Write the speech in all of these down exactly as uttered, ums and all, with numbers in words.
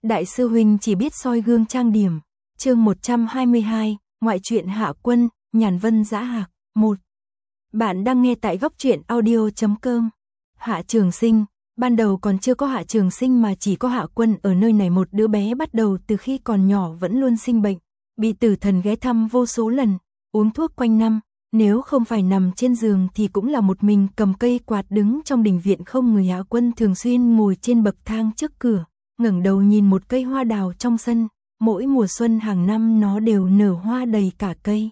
Đại sư huynh chỉ biết soi gương trang điểm. Chương một trăm hai mươi hai, ngoại truyện Hạ Quân, Nhàn Vân Dã Hạc, một. Bạn đang nghe tại góc truyện audio chấm com. Hạ Trường Sinh, ban đầu còn chưa có Hạ Trường Sinh mà chỉ có Hạ Quân ở nơi này. Một đứa bé bắt đầu từ khi còn nhỏ vẫn luôn sinh bệnh, bị tử thần ghé thăm vô số lần, uống thuốc quanh năm, nếu không phải nằm trên giường thì cũng là một mình cầm cây quạt đứng trong đình viện không người. Hạ Quân thường xuyên ngồi trên bậc thang trước cửa, ngẩng đầu nhìn một cây hoa đào trong sân, mỗi mùa xuân hàng năm nó đều nở hoa đầy cả cây.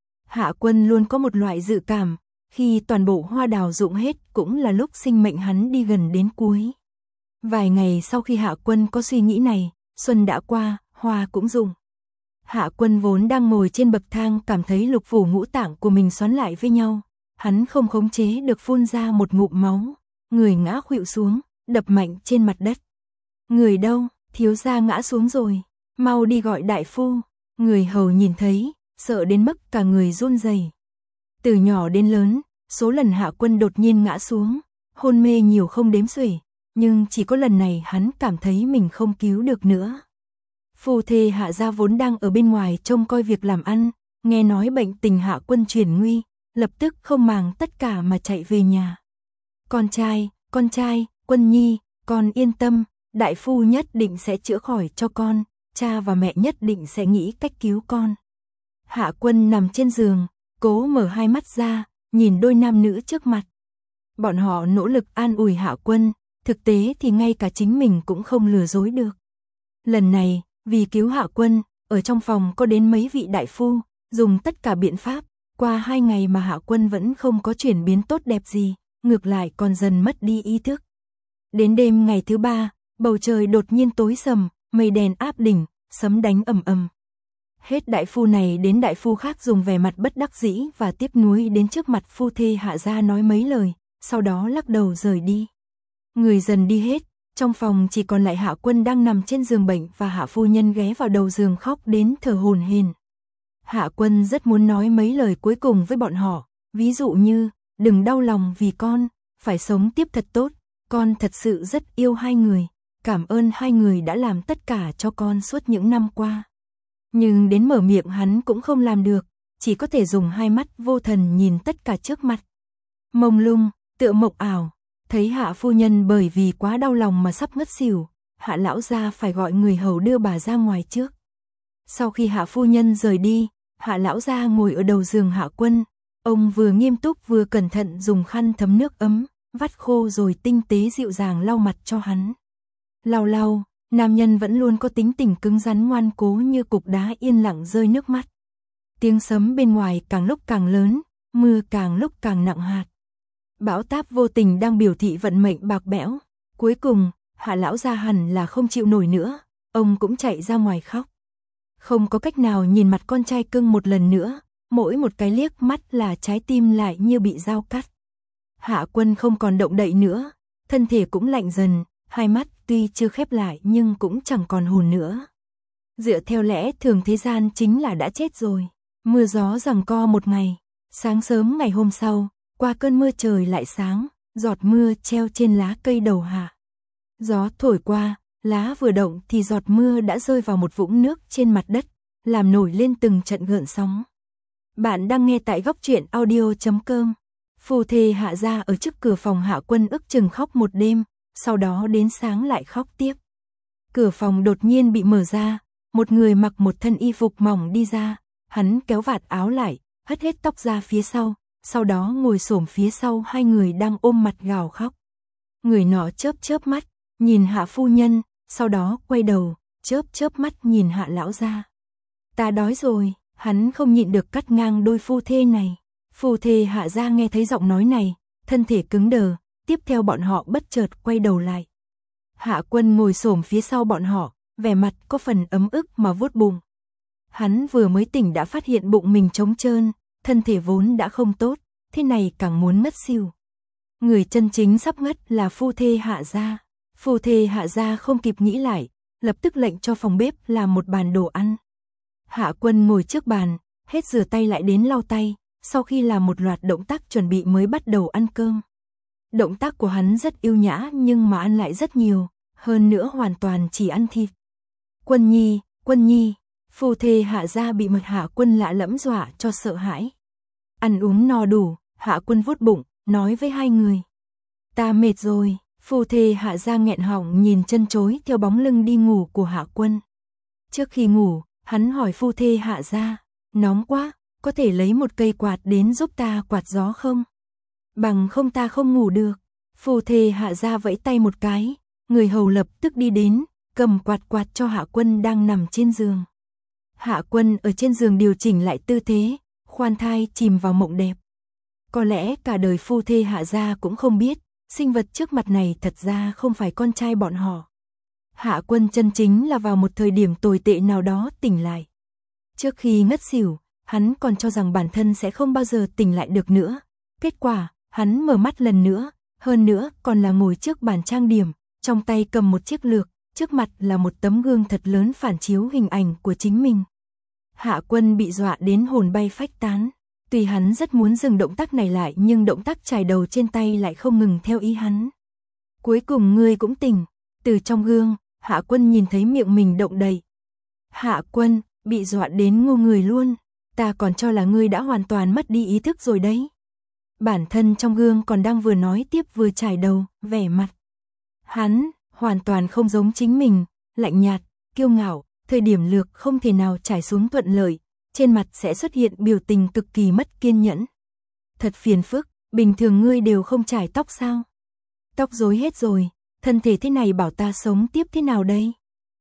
Hạ Quân luôn có một loại dự cảm, khi toàn bộ hoa đào rụng hết cũng là lúc sinh mệnh hắn đi gần đến cuối. Vài ngày sau khi Hạ Quân có suy nghĩ này, xuân đã qua, hoa cũng rụng. Hạ Quân vốn đang ngồi trên bậc thang cảm thấy lục phủ ngũ tạng của mình xoắn lại với nhau, hắn không khống chế được phun ra một ngụm máu, người ngã khuỵu xuống, đập mạnh trên mặt đất. Người đâu, thiếu gia ngã xuống rồi, mau đi gọi đại phu. Người hầu nhìn thấy, sợ đến mức cả người run rẩy. Từ nhỏ đến lớn, số lần Hạ Quân đột nhiên ngã xuống, hôn mê nhiều không đếm xuể, nhưng chỉ có lần này hắn cảm thấy mình không cứu được nữa. Phu thê Hạ gia vốn đang ở bên ngoài trông coi việc làm ăn, nghe nói bệnh tình Hạ Quân chuyển nguy, lập tức không màng tất cả mà chạy về nhà. Con trai, con trai, Quân nhi, con yên tâm, đại phu nhất định sẽ chữa khỏi cho con, cha và mẹ nhất định sẽ nghĩ cách cứu con. Hạ Quân nằm trên giường, cố mở hai mắt ra, nhìn đôi nam nữ trước mặt. Bọn họ nỗ lực an ủi Hạ Quân, thực tế thì ngay cả chính mình cũng không lừa dối được. Lần này, vì cứu Hạ Quân, ở trong phòng có đến mấy vị đại phu, dùng tất cả biện pháp, qua hai ngày mà Hạ Quân vẫn không có chuyển biến tốt đẹp gì, ngược lại còn dần mất đi ý thức. Đến đêm ngày thứ ba, bầu trời đột nhiên tối sầm, mây đen áp đỉnh, sấm đánh ầm ầm. Hết đại phu này đến đại phu khác dùng vẻ mặt bất đắc dĩ và tiếc nuối đến trước mặt phu thê Hạ gia nói mấy lời, sau đó lắc đầu rời đi. Người dần đi hết, trong phòng chỉ còn lại Hạ Quân đang nằm trên giường bệnh và Hạ phu nhân ghé vào đầu giường khóc đến thở hổn hển. Hạ Quân rất muốn nói mấy lời cuối cùng với bọn họ, ví dụ như, đừng đau lòng vì con, phải sống tiếp thật tốt, con thật sự rất yêu hai người, cảm ơn hai người đã làm tất cả cho con suốt những năm qua. Nhưng đến mở miệng hắn cũng không làm được, chỉ có thể dùng hai mắt vô thần nhìn tất cả trước mặt. Mông lung, tựa mộng ảo, thấy Hạ phu nhân bởi vì quá đau lòng mà sắp ngất xỉu, Hạ lão gia phải gọi người hầu đưa bà ra ngoài trước. Sau khi Hạ phu nhân rời đi, Hạ lão gia ngồi ở đầu giường Hạ Quân, ông vừa nghiêm túc vừa cẩn thận dùng khăn thấm nước ấm, vắt khô rồi tinh tế dịu dàng lau mặt cho hắn. Lau lau, nam nhân vẫn luôn có tính tình cứng rắn ngoan cố như cục đá yên lặng rơi nước mắt. Tiếng sấm bên ngoài càng lúc càng lớn, mưa càng lúc càng nặng hạt. Bão táp vô tình đang biểu thị vận mệnh bạc bẽo. Cuối cùng, Hạ lão gia hẳn là không chịu nổi nữa, ông cũng chạy ra ngoài khóc. Không có cách nào nhìn mặt con trai cưng một lần nữa, mỗi một cái liếc mắt là trái tim lại như bị dao cắt. Hạ Quân không còn động đậy nữa, thân thể cũng lạnh dần, hai mắt tuy chưa khép lại nhưng cũng chẳng còn hồn nữa. Dựa theo lẽ thường thế gian chính là đã chết rồi. Mưa gió giằng co một ngày, sáng sớm ngày hôm sau, qua cơn mưa trời lại sáng, giọt mưa treo trên lá cây đầu Hạ. Gió thổi qua, lá vừa động thì giọt mưa đã rơi vào một vũng nước trên mặt đất, làm nổi lên từng trận gợn sóng. Bạn đang nghe tại góc truyện audio chấm com. Phu thê Hạ gia ở trước cửa phòng Hạ Quân ước chừng khóc một đêm, sau đó đến sáng lại khóc tiếp. Cửa phòng đột nhiên bị mở ra, một người mặc một thân y phục mỏng đi ra, hắn kéo vạt áo lại, hất hết tóc ra phía sau, sau đó ngồi xổm phía sau hai người đang ôm mặt gào khóc. Người nọ chớp chớp mắt, nhìn Hạ phu nhân, sau đó quay đầu, chớp chớp mắt nhìn Hạ lão gia. Ta đói rồi, hắn không nhịn được cắt ngang đôi phu thê này. Phu thê Hạ gia nghe thấy giọng nói này, thân thể cứng đờ, tiếp theo bọn họ bất chợt quay đầu lại. Hạ Quân ngồi xổm phía sau bọn họ, vẻ mặt có phần ấm ức mà vuốt bụng. Hắn vừa mới tỉnh đã phát hiện bụng mình trống trơn, thân thể vốn đã không tốt, thế này càng muốn ngất xỉu. Người chân chính sắp ngất là phu thê Hạ gia. Phu thê Hạ gia không kịp nghĩ lại, lập tức lệnh cho phòng bếp làm một bàn đồ ăn. Hạ Quân ngồi trước bàn, hết rửa tay lại đến lau tay, sau khi làm một loạt động tác chuẩn bị mới bắt đầu ăn cơm. Động tác của hắn rất yêu nhã nhưng mà ăn lại rất nhiều, hơn nữa hoàn toàn chỉ ăn thịt. Quân nhi, Quân nhi, phu thê Hạ gia bị một Hạ Quân lạ lẫm dọa cho sợ hãi. Ăn uống no đủ, Hạ Quân vuốt bụng, nói với hai người. Ta mệt rồi, phu thê Hạ gia nghẹn họng nhìn chân chối theo bóng lưng đi ngủ của Hạ Quân. Trước khi ngủ, hắn hỏi phu thê Hạ gia, nóng quá, có thể lấy một cây quạt đến giúp ta quạt gió không? Bằng không ta không ngủ được. Phu thê Hạ gia vẫy tay một cái, người hầu lập tức đi đến, cầm quạt quạt cho Hạ Quân đang nằm trên giường. Hạ Quân ở trên giường điều chỉnh lại tư thế, khoan thai chìm vào mộng đẹp. Có lẽ cả đời phu thê Hạ gia cũng không biết, sinh vật trước mặt này thật ra không phải con trai bọn họ. Hạ Quân chân chính là vào một thời điểm tồi tệ nào đó tỉnh lại. Trước khi ngất xỉu, hắn còn cho rằng bản thân sẽ không bao giờ tỉnh lại được nữa. Kết quả, hắn mở mắt lần nữa, hơn nữa còn là ngồi trước bàn trang điểm, trong tay cầm một chiếc lược, trước mặt là một tấm gương thật lớn phản chiếu hình ảnh của chính mình. Hạ Quân bị dọa đến hồn bay phách tán. Tuy hắn rất muốn dừng động tác này lại nhưng động tác chải đầu trên tay lại không ngừng theo ý hắn. Cuối cùng ngươi cũng tỉnh. Từ trong gương, Hạ Quân nhìn thấy miệng mình động đậy. Hạ Quân, bị dọa đến ngu người luôn. Ta còn cho là ngươi đã hoàn toàn mất đi ý thức rồi đấy. Bản thân trong gương còn đang vừa nói tiếp vừa chải đầu, vẻ mặt. Hắn, hoàn toàn không giống chính mình, lạnh nhạt, kiêu ngạo, thời điểm lược không thể nào trải xuống thuận lợi, trên mặt sẽ xuất hiện biểu tình cực kỳ mất kiên nhẫn. Thật phiền phức, bình thường ngươi đều không trải tóc sao? Tóc rối hết rồi, thân thể thế này bảo ta sống tiếp thế nào đây?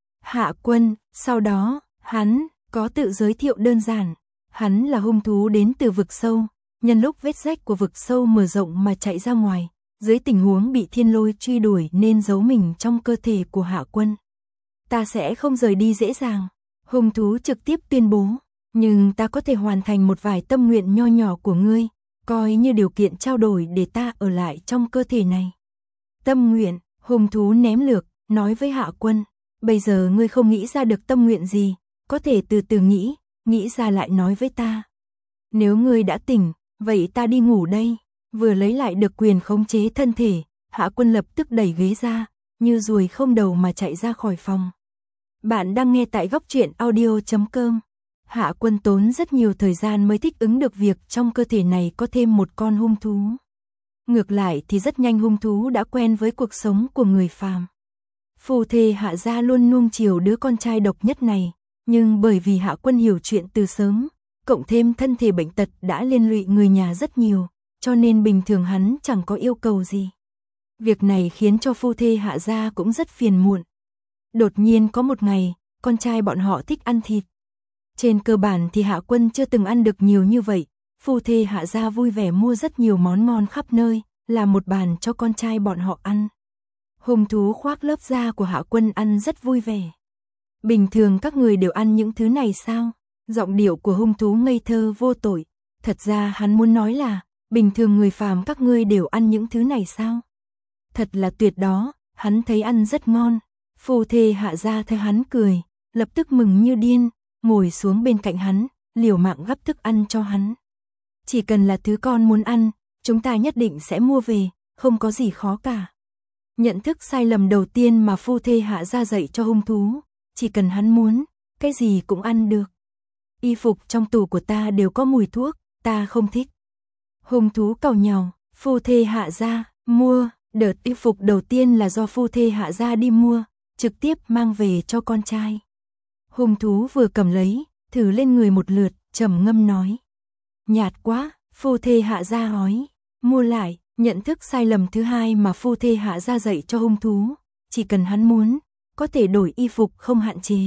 Hạ Quân, sau đó, hắn, có tự giới thiệu đơn giản. Hắn là hung thú đến từ vực sâu, nhân lúc vết rách của vực sâu mở rộng mà chạy ra ngoài, dưới tình huống bị thiên lôi truy đuổi nên giấu mình trong cơ thể của Hạ Quân. Ta sẽ không rời đi dễ dàng, hung thú trực tiếp tuyên bố, nhưng ta có thể hoàn thành một vài tâm nguyện nho nhỏ của ngươi, coi như điều kiện trao đổi để ta ở lại trong cơ thể này. Tâm nguyện, hung thú ném lược, nói với Hạ Quân, bây giờ ngươi không nghĩ ra được tâm nguyện gì, có thể từ từ nghĩ, nghĩ ra lại nói với ta. Nếu ngươi đã tỉnh, vậy ta đi ngủ đây. Vừa lấy lại được quyền khống chế thân thể, Hạ Quân lập tức đẩy ghế ra, như ruồi không đầu mà chạy ra khỏi phòng. Bạn đang nghe tại góc truyện audio chấm com. Hạ Quân tốn rất nhiều thời gian mới thích ứng được việc trong cơ thể này có thêm một con hung thú. Ngược lại thì rất nhanh hung thú đã quen với cuộc sống của người phàm. Phu thê Hạ gia luôn nuông chiều đứa con trai độc nhất này, nhưng bởi vì Hạ Quân hiểu chuyện từ sớm, cộng thêm thân thể bệnh tật đã liên lụy người nhà rất nhiều, cho nên bình thường hắn chẳng có yêu cầu gì. Việc này khiến cho phu thê Hạ gia cũng rất phiền muộn. Đột nhiên có một ngày, con trai bọn họ thích ăn thịt. Trên cơ bản thì Hạ Quân chưa từng ăn được nhiều như vậy, phu thê Hạ gia vui vẻ mua rất nhiều món ngon khắp nơi, làm một bàn cho con trai bọn họ ăn. Hung thú khoác lớp da của Hạ Quân ăn rất vui vẻ. Bình thường các người đều ăn những thứ này sao? Giọng điệu của hung thú ngây thơ vô tội. Thật ra hắn muốn nói là, bình thường người phàm các ngươi đều ăn những thứ này sao? Thật là tuyệt đó, hắn thấy ăn rất ngon. Phu thê Hạ gia thấy hắn cười, lập tức mừng như điên, ngồi xuống bên cạnh hắn, liều mạng gắp thức ăn cho hắn. Chỉ cần là thứ con muốn ăn, chúng ta nhất định sẽ mua về, không có gì khó cả. Nhận thức sai lầm đầu tiên mà phu thê Hạ gia dạy cho hung thú, chỉ cần hắn muốn, cái gì cũng ăn được. Y phục trong tủ của ta đều có mùi thuốc, ta không thích. Hung thú càu nhàu, phu thê Hạ gia mua, đợt y phục đầu tiên là do phu thê Hạ gia đi mua, trực tiếp mang về cho con trai. Hung thú vừa cầm lấy, thử lên người một lượt, trầm ngâm nói. Nhạt quá, phu thê Hạ gia hói, mua lại. Nhận thức sai lầm thứ hai mà phu thê Hạ gia dạy cho hung thú, chỉ cần hắn muốn, có thể đổi y phục không hạn chế.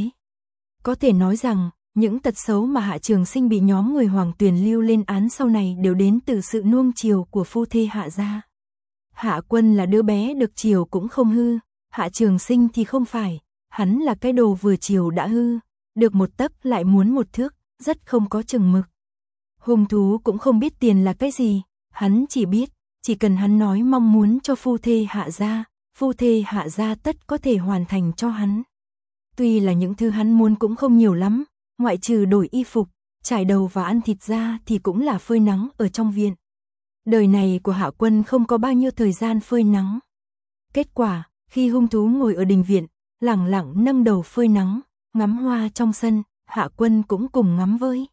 Có thể nói rằng, những tật xấu mà Hạ Trường Sinh bị nhóm người Hoàng Tuyền lưu lên án sau này đều đến từ sự nuông chiều của phu thê Hạ gia. Hạ Quân là đứa bé được chiều cũng không hư, Hạ Trường Sinh thì không phải, hắn là cái đồ vừa chiều đã hư, được một tấc lại muốn một thước, rất không có chừng mực. Hung thú cũng không biết tiền là cái gì, hắn chỉ biết, chỉ cần hắn nói mong muốn cho phu thê Hạ gia, phu thê Hạ gia tất có thể hoàn thành cho hắn. Tuy là những thứ hắn muốn cũng không nhiều lắm, ngoại trừ đổi y phục, trải đầu và ăn thịt ra thì cũng là phơi nắng ở trong viện. Đời này của Hạ Quân không có bao nhiêu thời gian phơi nắng. Kết quả, khi hung thú ngồi ở đình viện, lẳng lặng nâng đầu phơi nắng, ngắm hoa trong sân, Hạ Quân cũng cùng ngắm với.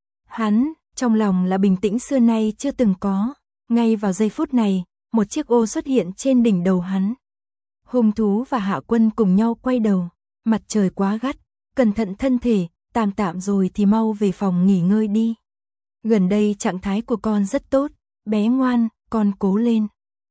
Hắn, trong lòng là bình tĩnh xưa nay chưa từng có, ngay vào giây phút này, một chiếc ô xuất hiện trên đỉnh đầu hắn. Hung thú và Hạ Quân cùng nhau quay đầu, mặt trời quá gắt, cẩn thận thân thể, tạm tạm rồi thì mau về phòng nghỉ ngơi đi. Gần đây trạng thái của con rất tốt, bé ngoan, con cố lên.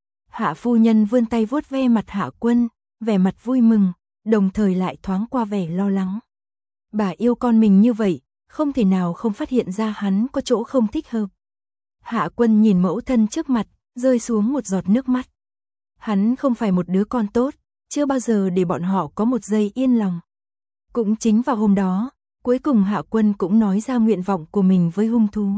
Hạ phu nhân vươn tay vuốt ve mặt Hạ Quân, vẻ mặt vui mừng, đồng thời lại thoáng qua vẻ lo lắng. Bà yêu con mình như vậy, không thể nào không phát hiện ra hắn có chỗ không thích hợp. Hạ Quân nhìn mẫu thân trước mặt, rơi xuống một giọt nước mắt. Hắn không phải một đứa con tốt, chưa bao giờ để bọn họ có một giây yên lòng. Cũng chính vào hôm đó, cuối cùng Hạ Quân cũng nói ra nguyện vọng của mình với hung thú.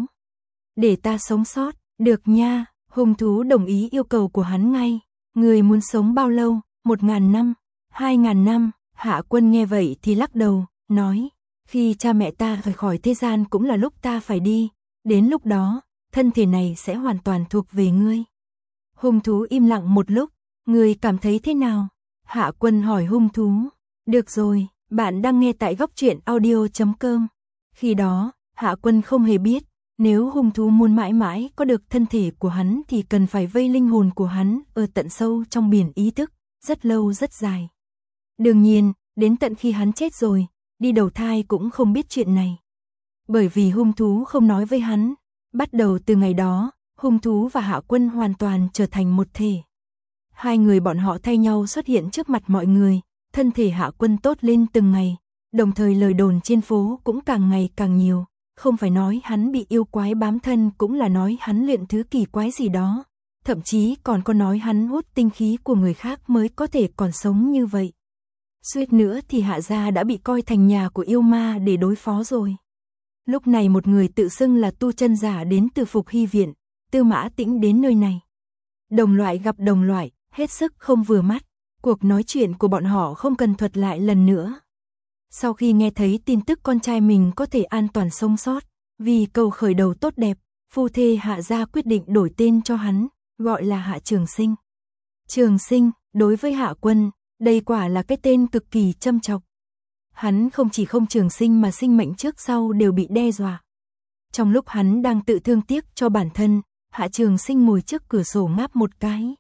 Để ta sống sót, được nha, hung thú đồng ý yêu cầu của hắn ngay. Người muốn sống bao lâu, một ngàn năm, hai ngàn năm, Hạ Quân nghe vậy thì lắc đầu, nói, khi cha mẹ ta rời khỏi thế gian cũng là lúc ta phải đi, đến lúc đó, thân thể này sẽ hoàn toàn thuộc về ngươi. Hung thú im lặng một lúc, người cảm thấy thế nào? Hạ Quân hỏi hung thú. Được rồi, bạn đang nghe tại góc truyện audio chấm com. Khi đó, Hạ Quân không hề biết, nếu hung thú muốn mãi mãi có được thân thể của hắn thì cần phải vây linh hồn của hắn ở tận sâu trong biển ý thức, rất lâu rất dài. Đương nhiên, đến tận khi hắn chết rồi, đi đầu thai cũng không biết chuyện này. Bởi vì hung thú không nói với hắn, bắt đầu từ ngày đó, hung thú và Hạ Quân hoàn toàn trở thành một thể. Hai người bọn họ thay nhau xuất hiện trước mặt mọi người, thân thể Hạ Quân tốt lên từng ngày, đồng thời lời đồn trên phố cũng càng ngày càng nhiều, không phải nói hắn bị yêu quái bám thân cũng là nói hắn luyện thứ kỳ quái gì đó, thậm chí còn có nói hắn hút tinh khí của người khác mới có thể còn sống như vậy. Suýt nữa thì Hạ gia đã bị coi thành nhà của yêu ma để đối phó rồi. Lúc này một người tự xưng là tu chân giả đến từ Phục Hy Viện, Tư Mã Tĩnh đến nơi này. Đồng loại gặp đồng loại, hết sức không vừa mắt, cuộc nói chuyện của bọn họ không cần thuật lại lần nữa. Sau khi nghe thấy tin tức con trai mình có thể an toàn sống sót, vì cầu khởi đầu tốt đẹp, phu thê Hạ gia quyết định đổi tên cho hắn, gọi là Hạ Trường Sinh. Trường Sinh, đối với Hạ Quân, đây quả là cái tên cực kỳ châm chọc. Hắn không chỉ không trường sinh mà sinh mệnh trước sau đều bị đe dọa. Trong lúc hắn đang tự thương tiếc cho bản thân, Hạ Trường Sinh ngồi trước cửa sổ ngáp một cái.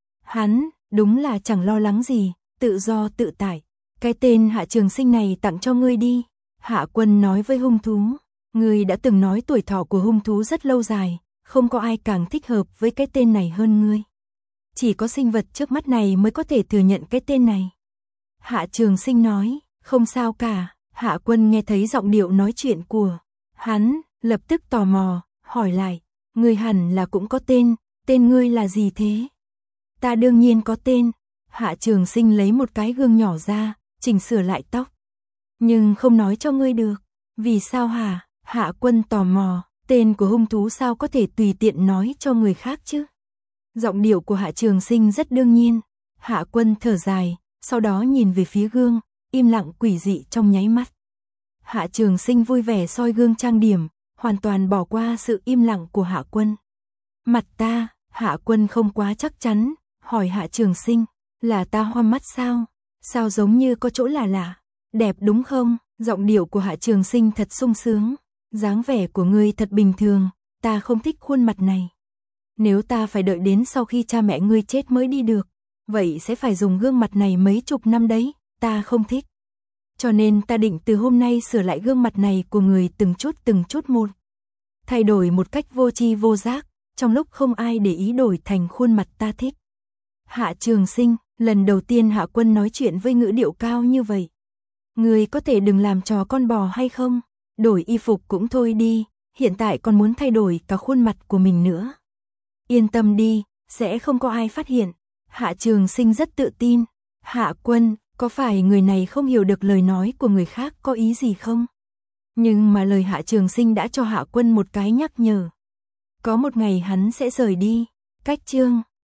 Hắn, đúng là chẳng lo lắng gì, tự do tự tại. Cái tên Hạ Trường Sinh này tặng cho ngươi đi. Hạ Quân nói với hung thú. Ngươi đã từng nói tuổi thọ của hung thú rất lâu dài, không có ai càng thích hợp với cái tên này hơn ngươi. Chỉ có sinh vật trước mắt này mới có thể thừa nhận cái tên này. Hạ Trường Sinh nói, không sao cả. Hạ Quân nghe thấy giọng điệu nói chuyện của hắn, lập tức tò mò, hỏi lại, ngươi hẳn là cũng có tên, tên ngươi là gì thế? Ta đương nhiên có tên. Hạ Trường Sinh lấy một cái gương nhỏ ra, chỉnh sửa lại tóc. Nhưng không nói cho ngươi được. Vì sao hả? Hạ Quân tò mò, tên của hung thú sao có thể tùy tiện nói cho người khác chứ? Giọng điệu của Hạ Trường Sinh rất đương nhiên. Hạ Quân thở dài, sau đó nhìn về phía gương, im lặng quỷ dị trong nháy mắt. Hạ Trường Sinh vui vẻ soi gương trang điểm, hoàn toàn bỏ qua sự im lặng của Hạ Quân. Mặt ta, Hạ Quân không quá chắc chắn, hỏi Hạ Trường Sinh, là ta hoa mắt sao? Sao giống như có chỗ lạ lạ? Đẹp đúng không? Giọng điệu của Hạ Trường Sinh thật sung sướng. Dáng vẻ của ngươi thật bình thường, ta không thích khuôn mặt này. Nếu ta phải đợi đến sau khi cha mẹ ngươi chết mới đi được, vậy sẽ phải dùng gương mặt này mấy chục năm đấy, ta không thích. Cho nên ta định từ hôm nay sửa lại gương mặt này của người từng chút từng chút một. Thay đổi một cách vô tri vô giác, trong lúc không ai để ý đổi thành khuôn mặt ta thích. Hạ Trường Sinh, lần đầu tiên Hạ Quân nói chuyện với ngữ điệu cao như vậy. Ngươi có thể đừng làm trò con bò hay không? Đổi y phục cũng thôi đi, hiện tại còn muốn thay đổi cả khuôn mặt của mình nữa. Yên tâm đi, sẽ không có ai phát hiện. Hạ Trường Sinh rất tự tin. Hạ Quân, có phải người này không hiểu được lời nói của người khác có ý gì không? Nhưng mà lời Hạ Trường Sinh đã cho Hạ Quân một cái nhắc nhở. Có một ngày hắn sẽ rời đi. Cách chương